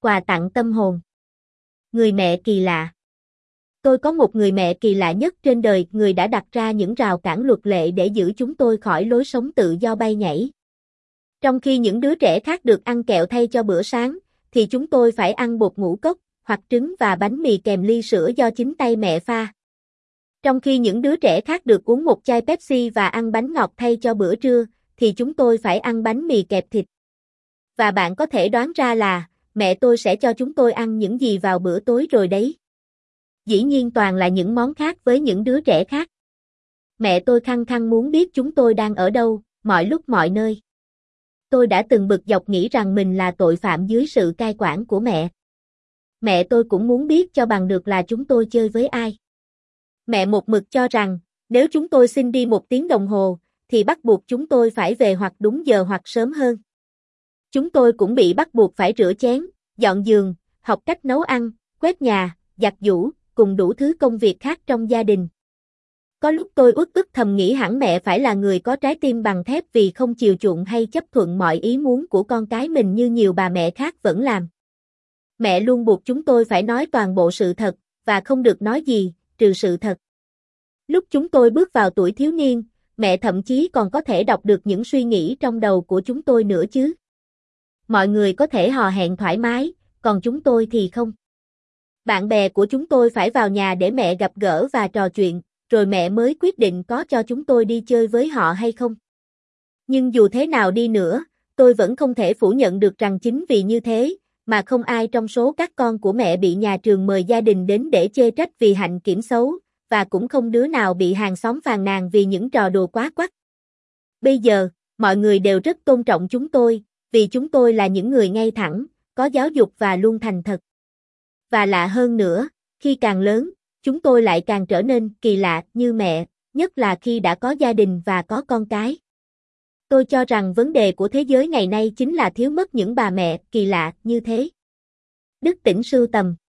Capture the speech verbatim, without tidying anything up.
Quà tặng tâm hồn. Người mẹ kỳ lạ. Tôi có một người mẹ kỳ lạ nhất trên đời, người đã đặt ra những rào cản luật lệ để giữ chúng tôi khỏi lối sống tự do bay nhảy. Trong khi những đứa trẻ khác được ăn kẹo thay cho bữa sáng, thì chúng tôi phải ăn bột ngũ cốc, hoặc trứng và bánh mì kèm ly sữa do chính tay mẹ pha. Trong khi những đứa trẻ khác được uống một chai Pepsi và ăn bánh ngọt thay cho bữa trưa, thì chúng tôi phải ăn bánh mì kẹp thịt. Và bạn có thể đoán ra là, mẹ tôi sẽ cho chúng tôi ăn những gì vào bữa tối rồi đấy. Dĩ nhiên toàn là những món khác với những đứa trẻ khác. Mẹ tôi khăng khăng muốn biết chúng tôi đang ở đâu, mọi lúc mọi nơi. Tôi đã từng bực dọc nghĩ rằng mình là tội phạm dưới sự cai quản của mẹ. Mẹ tôi cũng muốn biết cho bằng được là chúng tôi chơi với ai. Mẹ một mực cho rằng, nếu chúng tôi xin đi một tiếng đồng hồ, thì bắt buộc chúng tôi phải về hoặc đúng giờ hoặc sớm hơn. Chúng tôi cũng bị bắt buộc phải rửa chén, dọn giường, học cách nấu ăn, quét nhà, giặt giũ, cùng đủ thứ công việc khác trong gia đình. Có lúc tôi uất ức thầm nghĩ hẳn mẹ phải là người có trái tim bằng thép vì không chiều chuộng hay chấp thuận mọi ý muốn của con cái mình như nhiều bà mẹ khác vẫn làm. Mẹ luôn buộc chúng tôi phải nói toàn bộ sự thật, và không được nói gì, trừ sự thật. Lúc chúng tôi bước vào tuổi thiếu niên, mẹ thậm chí còn có thể đọc được những suy nghĩ trong đầu của chúng tôi nữa chứ. Mọi người có thể hò hẹn thoải mái, còn chúng tôi thì không. Bạn bè của chúng tôi phải vào nhà để mẹ gặp gỡ và trò chuyện, rồi mẹ mới quyết định có cho chúng tôi đi chơi với họ hay không. Nhưng dù thế nào đi nữa, tôi vẫn không thể phủ nhận được rằng chính vì như thế, mà không ai trong số các con của mẹ bị nhà trường mời gia đình đến để chê trách vì hạnh kiểm xấu, và cũng không đứa nào bị hàng xóm phàn nàn vì những trò đùa quá quắt. Bây giờ, mọi người đều rất tôn trọng chúng tôi, vì chúng tôi là những người ngay thẳng, có giáo dục và luôn thành thật. Và lạ hơn nữa, khi càng lớn, chúng tôi lại càng trở nên kỳ lạ như mẹ, nhất là khi đã có gia đình và có con cái. Tôi cho rằng vấn đề của thế giới ngày nay chính là thiếu mất những bà mẹ kỳ lạ như thế. Đức Tĩnh sưu tầm.